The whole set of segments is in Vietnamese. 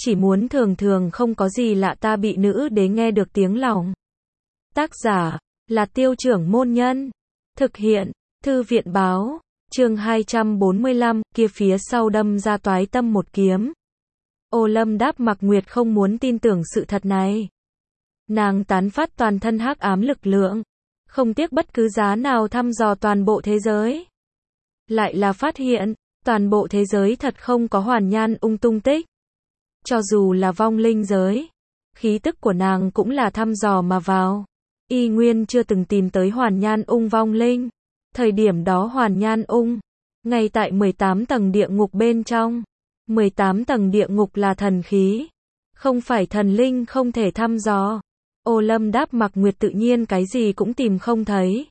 chỉ muốn thường thường không có gì lạ ta bị nữ đế nghe được tiếng lòng. Tác giả là Tiêu Trưởng Môn Nhân. Thực hiện Thư viện báo. Chương 245, kia phía sau đâm ra toái tâm một kiếm. Ô Lâm Đáp Mặc Nguyệt không muốn tin tưởng sự thật này. Nàng tán phát toàn thân hắc ám lực lượng, không tiếc bất cứ giá nào thăm dò toàn bộ thế giới. Lại là phát hiện, toàn bộ thế giới thật không có Hoàn Nhan Ung tung tích. Cho dù là vong linh giới, khí tức của nàng cũng là thăm dò mà vào. Y nguyên chưa từng tìm tới Hoàn Nhan Ung vong linh. Thời điểm đó Hoàn Nhan Ung, ngay tại 18 tầng địa ngục bên trong. 18 tầng địa ngục là thần khí, không phải thần linh không thể thăm dò. Ô Lâm Đáp Mặc Nguyệt tự nhiên cái gì cũng tìm không thấy.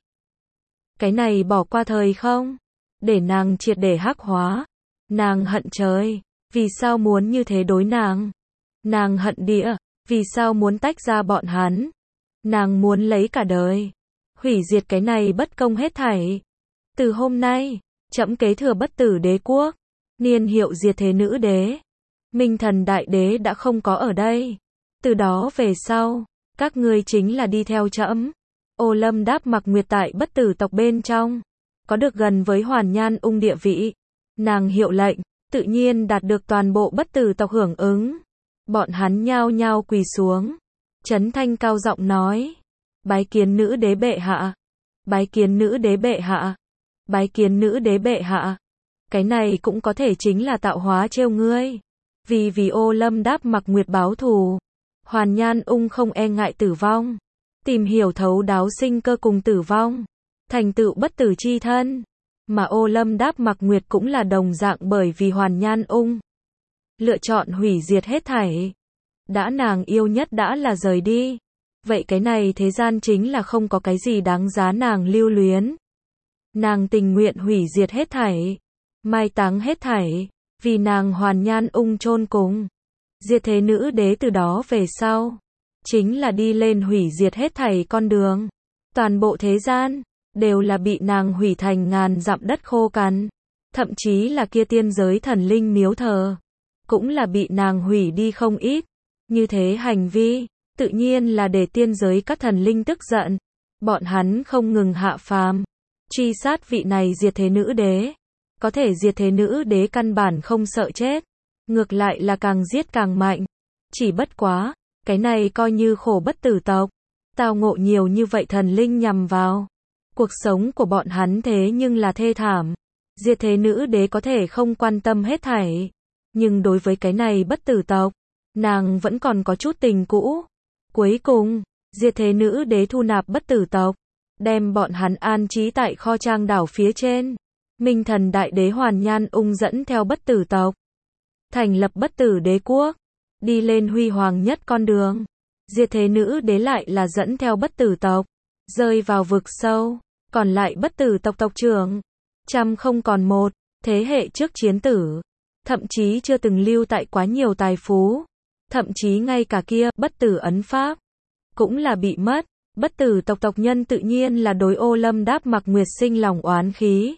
Cái này bỏ qua thời không, để nàng triệt để hắc hóa. Nàng hận trời, vì sao muốn như thế đối nàng. Nàng hận địa, vì sao muốn tách ra bọn hắn. Nàng muốn lấy cả đời, hủy diệt cái này bất công hết thảy. Từ hôm nay, trẫm kế thừa Bất Tử Đế quốc, niên hiệu diệt thế nữ đế. Minh Thần Đại Đế đã không có ở đây. Từ đó về sau, các ngươi chính là đi theo trẫm. Ô Lâm Đáp Mặc Nguyệt tại Bất Tử tộc bên trong, có được gần với Hoàn Nhan Ung địa vị. Nàng hiệu lệnh, tự nhiên đạt được toàn bộ Bất Tử tộc hưởng ứng. Bọn hắn nhao nhao quỳ xuống, Chấn thanh cao giọng nói: bái kiến nữ đế bệ hạ, bái kiến nữ đế bệ hạ, bái kiến nữ đế bệ hạ. Cái này cũng có thể chính là tạo hóa trêu ngươi. Vì Ô Lâm Đáp Mặc Nguyệt báo thù, Hoàn Nhan Ung không e ngại tử vong, tìm hiểu thấu đáo sinh cơ cùng tử vong, thành tựu bất tử chi thân. Mà Ô Lâm Đáp Mặc Nguyệt cũng là đồng dạng, bởi vì Hoàn Nhan Ung lựa chọn hủy diệt hết thảy. Đã nàng yêu nhất đã là rời đi, vậy cái này thế gian chính là không có cái gì đáng giá nàng lưu luyến. Nàng tình nguyện hủy diệt hết thảy, mai táng hết thảy, vì nàng Hoàn Nhan Ung chôn cùng. Diệt thế nữ đế từ đó về sau, chính là đi lên hủy diệt hết thảy con đường. Toàn bộ thế gian, đều là bị nàng hủy thành ngàn dặm đất khô cằn. Thậm chí là kia tiên giới thần linh miếu thờ, cũng là bị nàng hủy đi không ít. Như thế hành vi, tự nhiên là để tiên giới các thần linh tức giận. Bọn hắn không ngừng hạ phàm, truy sát vị này diệt thế nữ đế. Có thể diệt thế nữ đế căn bản không sợ chết, ngược lại là càng giết càng mạnh. Chỉ bất quá, cái này coi như khổ Bất Tử tộc, tao ngộ nhiều như vậy thần linh nhằm vào. Cuộc sống của bọn hắn thế nhưng là thê thảm. Diệt thế nữ đế có thể không quan tâm hết thảy, nhưng đối với cái này Bất Tử tộc, nàng vẫn còn có chút tình cũ. Cuối cùng, diệt thế nữ đế thu nạp Bất Tử tộc, đem bọn hắn an trí tại kho trang đảo phía trên. Minh Thần Đại Đế Hoàn Nhan Ung dẫn theo Bất Tử tộc, thành lập Bất Tử Đế quốc, đi lên huy hoàng nhất con đường. Diệt thế nữ đế lại là dẫn theo Bất Tử tộc, rơi vào vực sâu. Còn lại Bất Tử tộc tộc trưởng, trăm không còn một, thế hệ trước chiến tử, thậm chí chưa từng lưu tại quá nhiều tài phú. Thậm chí ngay cả kia Bất Tử ấn pháp, cũng là bị mất. Bất Tử tộc tộc nhân tự nhiên là đối Ô Lâm Đáp Mặc Nguyệt sinh lòng oán khí.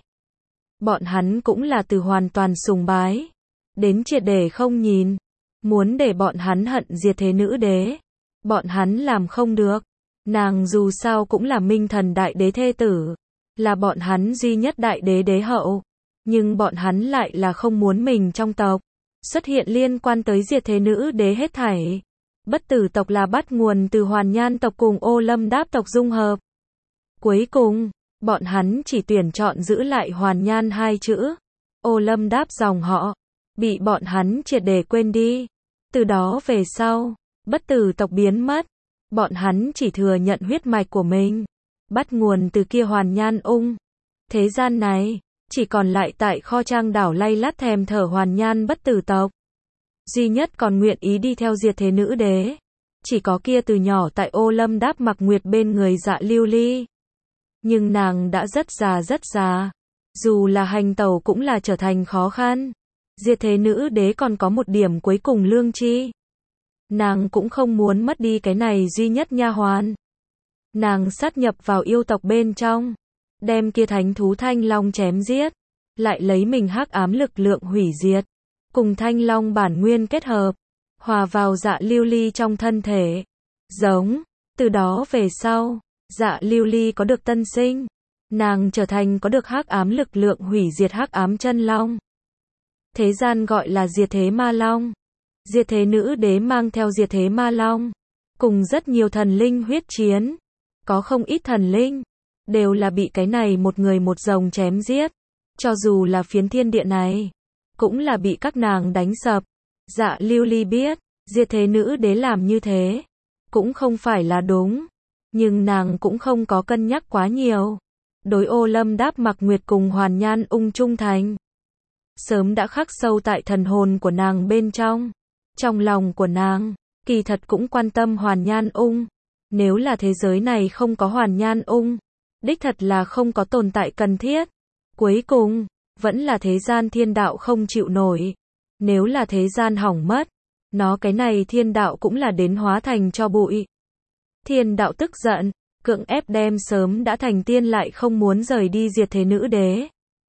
Bọn hắn cũng là từ hoàn toàn sùng bái, đến triệt để không nhìn. Muốn để bọn hắn hận diệt thế nữ đế, bọn hắn làm không được. Nàng dù sao cũng là Minh Thần Đại Đế thê tử, là bọn hắn duy nhất đại đế đế hậu. Nhưng bọn hắn lại là không muốn mình trong tộc xuất hiện liên quan tới diệt thế nữ đế hết thảy. Bất Tử tộc là bắt nguồn từ Hoàn Nhan tộc cùng Ô Lâm Đáp tộc dung hợp. Cuối cùng, bọn hắn chỉ tuyển chọn giữ lại Hoàn Nhan hai chữ. Ô Lâm Đáp dòng họ bị bọn hắn triệt để quên đi. Từ đó về sau, Bất Tử tộc biến mất. Bọn hắn chỉ thừa nhận huyết mạch của mình, bắt nguồn từ kia Hoàn Nhan Ung. Thế gian này, chỉ còn lại tại kho trang đảo lay lắt thèm thở Hoàn Nhan Bất Tử tộc. Duy nhất còn nguyện ý đi theo diệt thế nữ đế, chỉ có kia từ nhỏ tại Ô Lâm Đáp Mặc Nguyệt bên người Dạ Lưu Ly. Nhưng nàng đã rất già, dù là hành tẩu cũng là trở thành khó khăn. Diệt thế nữ đế còn có một điểm cuối cùng lương tri. Nàng cũng không muốn mất đi cái này duy nhất nha hoàn. Nàng sát nhập vào yêu tộc bên trong, đem kia thánh thú Thanh Long chém giết, lại lấy mình hắc ám lực lượng hủy diệt, cùng Thanh Long bản nguyên kết hợp, hòa vào Dạ Lưu Ly trong thân thể. Giống, từ đó về sau, Dạ Lưu Ly có được tân sinh, nàng trở thành có được hắc ám lực lượng hủy diệt hắc ám chân long. Thế gian gọi là diệt thế ma long. Diệt thế nữ đế mang theo diệt thế ma long, cùng rất nhiều thần linh huyết chiến. Có không ít thần linh, đều là bị cái này một người một rồng chém giết. Cho dù là phiến thiên địa này, cũng là bị các nàng đánh sập. Dạ Lưu Ly biết, diệt thế nữ đế làm như thế, cũng không phải là đúng. Nhưng nàng cũng không có cân nhắc quá nhiều. Đối Ô Lâm Đáp Mặc Nguyệt cùng Hoàn Nhan Ung trung thành, sớm đã khắc sâu tại thần hồn của nàng bên trong. Trong lòng của nàng, kỳ thật cũng quan tâm Hoàn Nhan Ung. Nếu là thế giới này không có Hoàn Nhan Ung, đích thật là không có tồn tại cần thiết. Cuối cùng, vẫn là thế gian thiên đạo không chịu nổi. Nếu là thế gian hỏng mất, nó cái này thiên đạo cũng là đến hóa thành cho bụi. Thiên đạo tức giận, cưỡng ép đem sớm đã thành tiên lại không muốn rời đi diệt thế nữ đế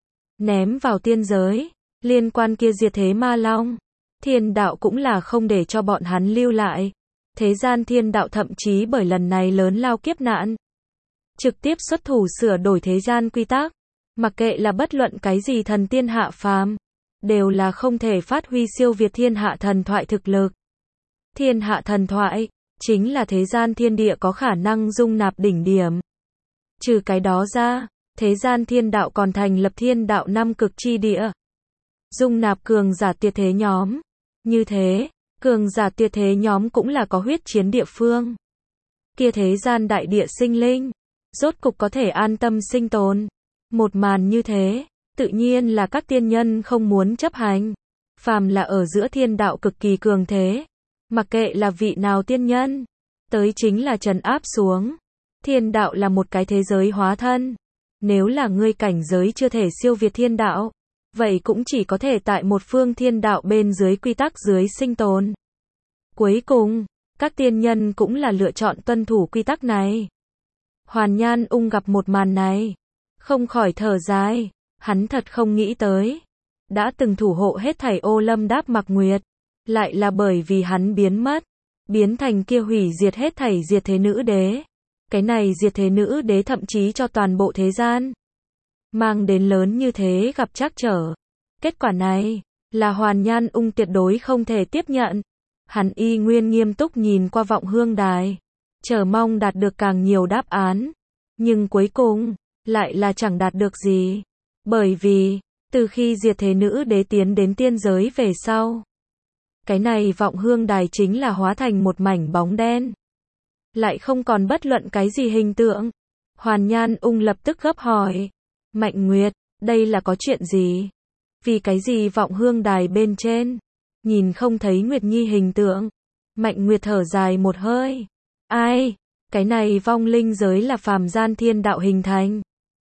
ném vào tiên giới. Liên quan kia diệt thế ma long, thiên đạo cũng là không để cho bọn hắn lưu lại. Thế gian thiên đạo thậm chí bởi lần này lớn lao kiếp nạn, trực tiếp xuất thủ sửa đổi thế gian quy tắc. Mặc kệ là bất luận cái gì thần tiên hạ phàm, đều là không thể phát huy siêu việt thiên hạ thần thoại thực lực. Thiên hạ thần thoại, chính là thế gian thiên địa có khả năng dung nạp đỉnh điểm. Trừ cái đó ra, thế gian thiên đạo còn thành lập thiên đạo năm cực chi địa, dung nạp cường giả tuyệt thế nhóm. Như thế, cường giả tuyệt thế nhóm cũng là có huyết chiến địa phương. Kia thế gian đại địa sinh linh, rốt cục có thể an tâm sinh tồn. Một màn như thế, tự nhiên là các tiên nhân không muốn chấp hành. Phàm là ở giữa thiên đạo cực kỳ cường thế, mặc kệ là vị nào tiên nhân, tới chính là trấn áp xuống. Thiên đạo là một cái thế giới hóa thân. Nếu là ngươi cảnh giới chưa thể siêu việt thiên đạo, vậy cũng chỉ có thể tại một phương thiên đạo bên dưới quy tắc dưới sinh tồn. Cuối cùng, các tiên nhân cũng là lựa chọn tuân thủ quy tắc này. Hoàn Nhan Ung gặp một màn này, không khỏi thở dài. Hắn thật không nghĩ tới, đã từng thủ hộ hết thảy Ô Lâm Đáp Mặc Nguyệt, lại là bởi vì hắn biến mất, biến thành kia hủy diệt hết thảy diệt thế nữ đế. Cái này diệt thế nữ đế thậm chí cho toàn bộ thế gian mang đến lớn như thế gặp trắc trở. Kết quả này là Hoàn Nhan Ung tuyệt đối không thể tiếp nhận. Hắn y nguyên nghiêm túc nhìn qua vọng hương đài, chờ mong đạt được càng nhiều đáp án. Nhưng cuối cùng, lại là chẳng đạt được gì. Bởi vì, từ khi diệt thế nữ đế tiến đến tiên giới về sau, cái này vọng hương đài chính là hóa thành một mảnh bóng đen. Lại không còn bất luận cái gì hình tượng. Hoàn Nhan Ung lập tức gấp hỏi. Mạnh Nguyệt, đây là có chuyện gì? Vì cái gì vọng hương đài bên trên nhìn không thấy Nguyệt Nhi hình tượng? Mạnh Nguyệt thở dài một hơi. Ai? Cái này vong linh giới là phàm gian thiên đạo hình thành.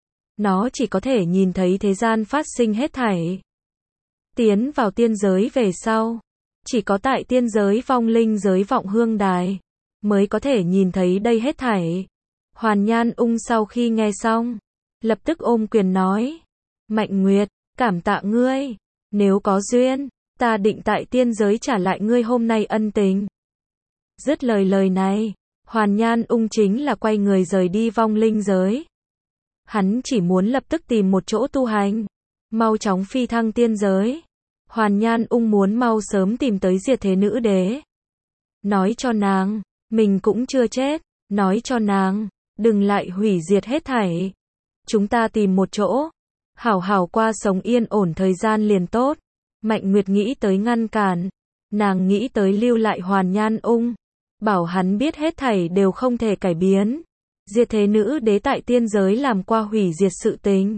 Nó chỉ có thể nhìn thấy thế gian phát sinh hết thảy. Tiến vào tiên giới về sau, chỉ có tại tiên giới vong linh giới vọng hương đài mới có thể nhìn thấy đây hết thảy. Hoàn Nhan Ung sau khi nghe xong, lập tức ôm quyền nói. Mạnh Nguyệt, cảm tạ ngươi. Nếu có duyên, ta định tại tiên giới trả lại ngươi hôm nay ân tình. Dứt lời này, Hoàn Nhan Ung chính là quay người rời đi vong linh giới. Hắn chỉ muốn lập tức tìm một chỗ tu hành, mau chóng phi thăng tiên giới. Hoàn Nhan Ung muốn mau sớm tìm tới diệt thế nữ đế. Nói cho nàng, mình cũng chưa chết. Nói cho nàng, đừng lại hủy diệt hết thảy. Chúng ta tìm một chỗ, hảo hảo qua sống yên ổn thời gian liền tốt. Mạnh Nguyệt nghĩ tới ngăn cản, nàng nghĩ tới lưu lại Hoàn Nhan Ung, bảo hắn biết hết thảy đều không thể cải biến. Diệt thế nữ đế tại tiên giới làm qua hủy diệt sự tình,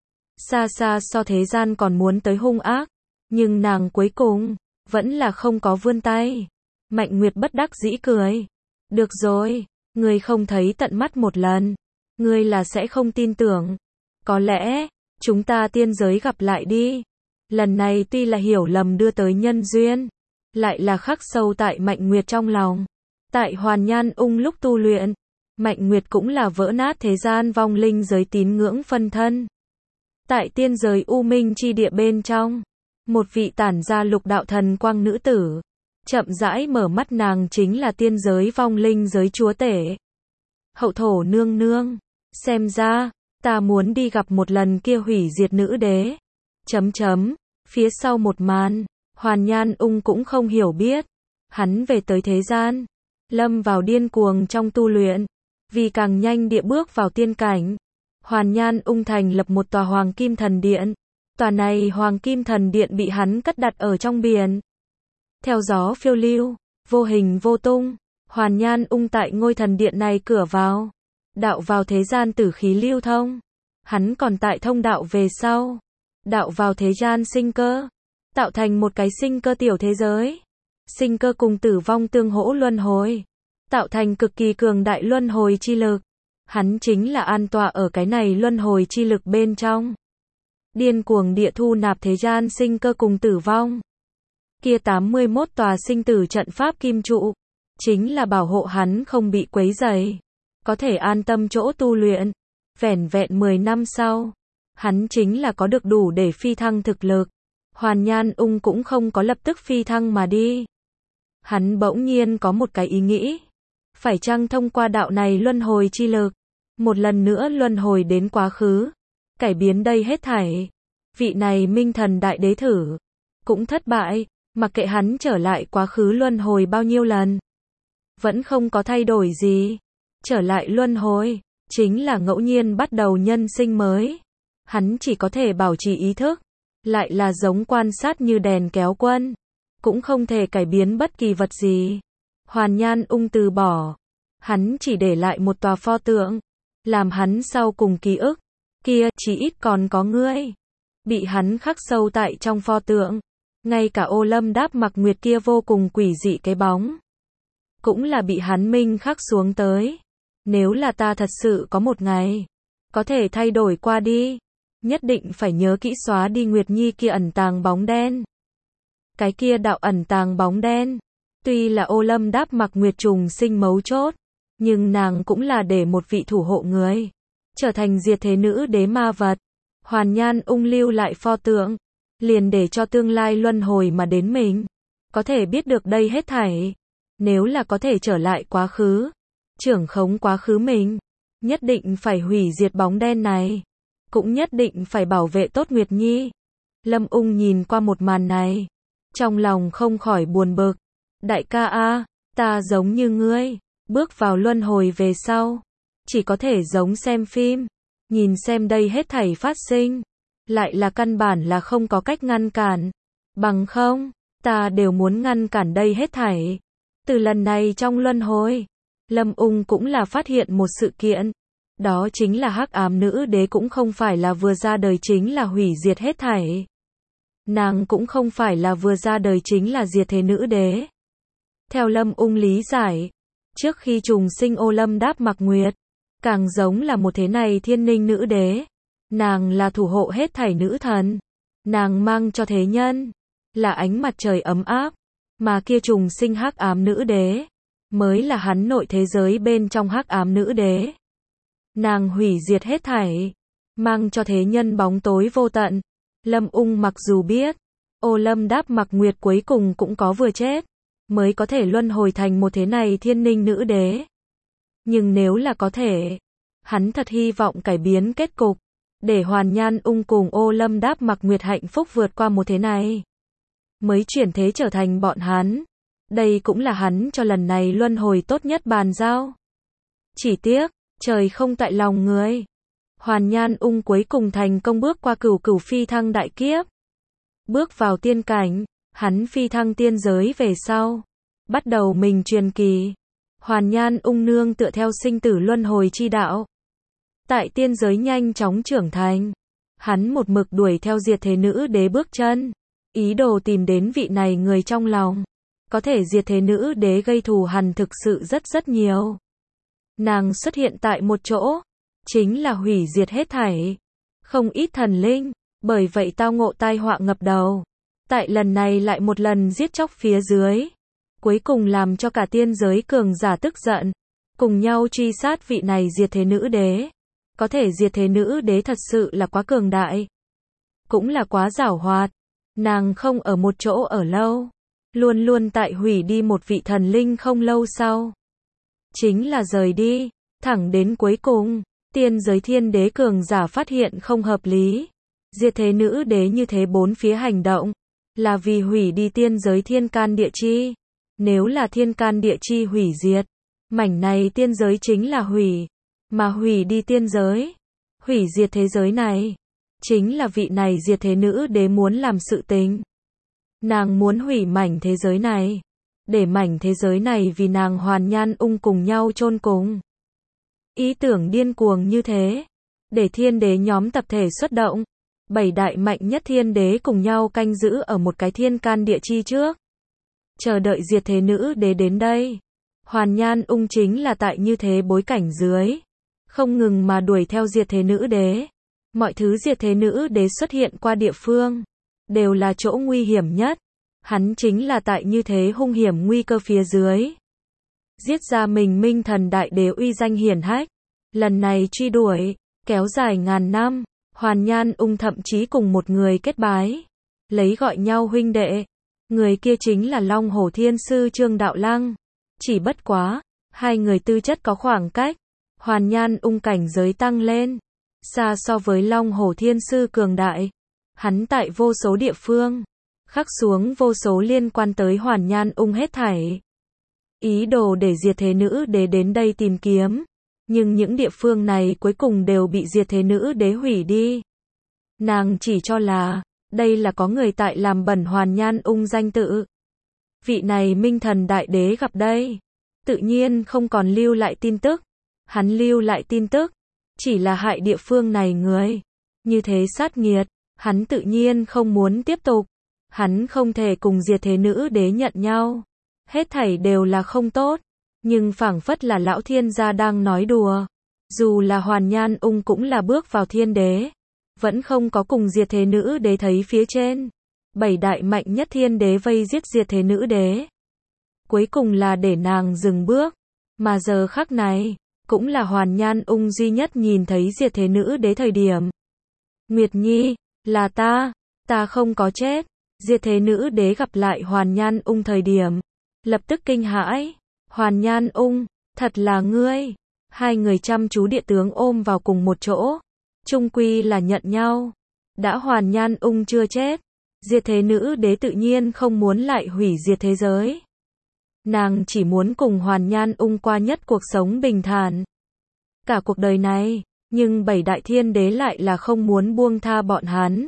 xa xa so thế gian còn muốn tới hung ác, nhưng nàng cuối cùng vẫn là không có vươn tay. Mạnh Nguyệt bất đắc dĩ cười. Được rồi, ngươi không thấy tận mắt một lần, ngươi là sẽ không tin tưởng. Có lẽ, chúng ta tiên giới gặp lại đi. Lần này tuy là hiểu lầm đưa tới nhân duyên, lại là khắc sâu tại Mạnh Nguyệt trong lòng. Tại Hoàn Nhan Ung lúc tu luyện, Mạnh Nguyệt cũng là vỡ nát thế gian vong linh giới tín ngưỡng phân thân. Tại tiên giới u minh chi địa bên trong, một vị tản ra lục đạo thần quang nữ tử, chậm rãi mở mắt, nàng chính là tiên giới vong linh giới chúa tể. Hậu thổ nương nương, xem ra, ta muốn đi gặp một lần kia hủy diệt nữ đế. Phía sau một màn, Hoàn Nhan Ung cũng không hiểu biết. Hắn về tới thế gian, lâm vào điên cuồng trong tu luyện, vì càng nhanh địa bước vào tiên cảnh. Hoàn Nhan Ung thành lập một tòa Hoàng Kim Thần Điện. Tòa này Hoàng Kim Thần Điện bị hắn cất đặt ở trong biển. Theo gió phiêu lưu, vô hình vô tung, Hoàn Nhan Ung tại ngôi thần điện này cửa vào, đạo vào thế gian tử khí lưu thông. Hắn còn tại thông đạo về sau, đạo vào thế gian sinh cơ, tạo thành một cái sinh cơ tiểu thế giới. Sinh cơ cùng tử vong tương hỗ luân hồi, tạo thành cực kỳ cường đại luân hồi chi lực. Hắn chính là an tọa ở cái này luân hồi chi lực bên trong, điên cuồng địa thu nạp thế gian sinh cơ cùng tử vong. Kia 81 tòa sinh tử trận pháp kim trụ, chính là bảo hộ hắn không bị quấy rầy, có thể an tâm chỗ tu luyện. Vẻn vẹn 10 năm sau, hắn chính là có được đủ để phi thăng thực lực. Hoàn Nhan Ung cũng không có lập tức phi thăng mà đi. Hắn bỗng nhiên có một cái ý nghĩ, phải chăng thông qua đạo này luân hồi chi lực, một lần nữa luân hồi đến quá khứ, cải biến đây hết thảy. Vị này minh thần đại đế thử, cũng thất bại, mặc kệ hắn trở lại quá khứ luân hồi bao nhiêu lần, vẫn không có thay đổi gì. Trở lại luân hồi, chính là ngẫu nhiên bắt đầu nhân sinh mới. Hắn chỉ có thể bảo trì ý thức, lại là giống quan sát như đèn kéo quân, cũng không thể cải biến bất kỳ vật gì. Hoàn Nhan Ung từ bỏ, hắn chỉ để lại một tòa pho tượng, làm hắn sau cùng ký ức, kia chỉ ít còn có ngươi. Bị hắn khắc sâu tại trong pho tượng, ngay cả Ô Lâm Đáp Mặc Nguyệt kia vô cùng quỷ dị cái bóng, cũng là bị hắn minh khắc xuống tới. Nếu là ta thật sự có một ngày, có thể thay đổi qua đi, nhất định phải nhớ kỹ xóa đi Nguyệt Nhi kia ẩn tàng bóng đen. Cái kia đạo ẩn tàng bóng đen, tuy là Ô Lâm Đáp Mặc Nguyệt trùng sinh mấu chốt, nhưng nàng cũng là để một vị thủ hộ người, trở thành diệt thế nữ đế ma vật. Hoàn Nhan Ung lưu lại pho tượng, liền để cho tương lai luân hồi mà đến mình, có thể biết được đây hết thảy. Nếu là có thể trở lại quá khứ, trưởng khống quá khứ mình, nhất định phải hủy diệt bóng đen này, cũng nhất định phải bảo vệ tốt Nguyệt Nhi. Lâm Ung nhìn qua một màn này, trong lòng không khỏi buồn bực. Đại ca a, ta giống như ngươi, bước vào luân hồi về sau, chỉ có thể giống xem phim, nhìn xem đây hết thảy phát sinh, lại là căn bản là không có cách ngăn cản. Bằng không, ta đều muốn ngăn cản đây hết thảy. Từ lần này trong luân hồi, Lâm Ung cũng là phát hiện một sự kiện, đó chính là Hắc Ám Nữ Đế cũng không phải là vừa ra đời chính là hủy diệt hết thảy. Nàng cũng không phải là vừa ra đời chính là diệt thế nữ đế. Theo Lâm Ung lý giải, trước khi trùng sinh Ô Lâm Đáp Mặc Nguyệt, càng giống là một thế này thiên ninh nữ đế. Nàng là thủ hộ hết thảy nữ thần. Nàng mang cho thế nhân là ánh mặt trời ấm áp, mà kia trùng sinh Hắc Ám Nữ Đế mới là hắn nội thế giới bên trong Hắc Ám Nữ Đế. Nàng hủy diệt hết thảy, mang cho thế nhân bóng tối vô tận. Lâm Ung mặc dù biết, Ô Lâm Đáp Mặc Nguyệt cuối cùng cũng có vừa chết, mới có thể luân hồi thành một thế này thiên ninh nữ đế. Nhưng nếu là có thể, hắn thật hy vọng cải biến kết cục, để Hoàn Nhan Ung cùng Ô Lâm Đáp Mặc Nguyệt hạnh phúc vượt qua một thế này, mới chuyển thế trở thành bọn hắn. Đây cũng là hắn cho lần này luân hồi tốt nhất bàn giao. Chỉ tiếc, trời không tại lòng người. Hoàn Nhan Ung cuối cùng thành công bước qua cửu cửu phi thăng đại kiếp, bước vào tiên cảnh. Hắn phi thăng tiên giới về sau, bắt đầu mình truyền kỳ. Hoàn Nhan Ung nương tựa theo sinh tử luân hồi chi đạo, tại tiên giới nhanh chóng trưởng thành. Hắn một mực đuổi theo diệt thế nữ đế bước chân, ý đồ tìm đến vị này người trong lòng, có thể diệt thế nữ đế gây thù hằn thực sự rất nhiều. Nàng xuất hiện tại một chỗ, chính là hủy diệt hết thảy. Không ít thần linh, bởi vậy tao ngộ tai họa ngập đầu. Tại lần này lại một lần giết chóc phía dưới, cuối cùng làm cho cả tiên giới cường giả tức giận, cùng nhau truy sát vị này diệt thế nữ đế. Có thể diệt thế nữ đế thật sự là quá cường đại, cũng là quá giảo hoạt. Nàng không ở một chỗ ở lâu, luôn luôn tại hủy đi một vị thần linh không lâu sau. Chính là rời đi, thẳng đến cuối cùng, tiên giới thiên đế cường giả phát hiện không hợp lý. Diệt thế nữ đế như thế bốn phía hành động, là vì hủy đi tiên giới thiên can địa chi. Nếu là thiên can địa chi hủy diệt, mảnh này tiên giới chính là hủy, mà hủy đi tiên giới, hủy diệt thế giới này, chính là vị này diệt thế nữ đế muốn làm sự tình. Nàng muốn hủy mảnh thế giới này, để mảnh thế giới này vì nàng Hoàn Nhan Ung cùng nhau chôn cùng. Ý tưởng điên cuồng như thế, để thiên đế nhóm tập thể xuất động, 7 đại mạnh nhất thiên đế cùng nhau canh giữ ở một cái thiên can địa chi trước. Chờ đợi diệt thế nữ đế đến đây. Hoàn Nhan Ung chính là tại như thế bối cảnh dưới, không ngừng mà đuổi theo diệt thế nữ đế. Mọi thứ diệt thế nữ đế xuất hiện qua địa phương, đều là chỗ nguy hiểm nhất. Hắn chính là tại như thế hung hiểm nguy cơ phía dưới, giết ra mình Minh Thần Đại Đế uy danh hiển hách. Lần này truy đuổi, kéo dài ngàn năm, Hoàn Nhan Ung thậm chí cùng một người kết bái, lấy gọi nhau huynh đệ. Người kia chính là Long Hổ Thiên Sư Trương Đạo Lăng. Chỉ bất quá, hai người tư chất có khoảng cách. Hoàn Nhan Ung cảnh giới tăng lên, xa so với Long Hổ Thiên Sư cường đại. Hắn tại vô số địa phương, khắc xuống vô số liên quan tới Hoàn Nhan Ung hết thảy. Ý đồ để diệt thế nữ đế đến đây tìm kiếm. Nhưng những địa phương này cuối cùng đều bị diệt thế nữ đế hủy đi. Nàng chỉ cho là, đây là có người tại làm bẩn Hoàn Nhan Ung danh tự. Vị này Minh Thần Đại Đế gặp đây, tự nhiên không còn lưu lại tin tức. Hắn lưu lại tin tức, chỉ là hại địa phương này người. Như thế sát nghiệt, hắn tự nhiên không muốn tiếp tục. Hắn không thể cùng diệt thế nữ đế nhận nhau. Hết thảy đều là không tốt. Nhưng phảng phất là lão thiên gia đang nói đùa. Dù là Hoàn Nhan Ung cũng là bước vào thiên đế, vẫn không có cùng diệt thế nữ đế thấy phía trên. 7 đại mạnh nhất thiên đế vây giết diệt thế nữ đế. Cuối cùng là để nàng dừng bước. Mà giờ khắc này, cũng là Hoàn Nhan Ung duy nhất nhìn thấy diệt thế nữ đế thời điểm. Nguyệt Nhi, là ta không có chết. Diệt thế nữ đế gặp lại Hoàn Nhan Ung thời điểm, lập tức kinh hãi. Hoàn Nhan Ung, thật là ngươi. Hai người chăm chú địa tướng ôm vào cùng một chỗ. Chung quy là nhận nhau. Đã Hoàn Nhan Ung chưa chết, diệt thế nữ đế tự nhiên không muốn lại hủy diệt thế giới. Nàng chỉ muốn cùng Hoàn Nhan Ung qua nhất cuộc sống bình thản. Cả cuộc đời này, nhưng 7 đại thiên đế lại là không muốn buông tha bọn hắn.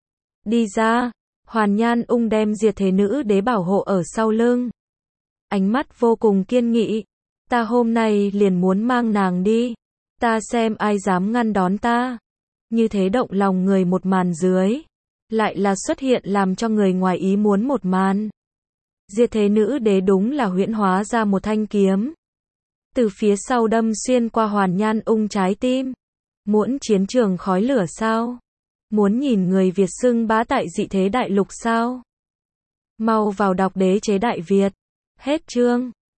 Đi ra, Hoàn Nhan Ung đem diệt thế nữ đế bảo hộ ở sau lưng. Ánh mắt vô cùng kiên nghị. Ta hôm nay liền muốn mang nàng đi. Ta xem ai dám ngăn đón ta. Như thế động lòng người một màn dưới. Lại là xuất hiện làm cho người ngoài ý muốn một màn. Diệt thế nữ đế đúng là huyễn hóa ra một thanh kiếm. Từ phía sau đâm xuyên qua Hoàn Nhan Ung trái tim. Muốn chiến trường khói lửa sao? Muốn nhìn người Việt xưng bá tại dị thế đại lục sao? Mau vào đọc Đế chế Đại Việt. Hết chương.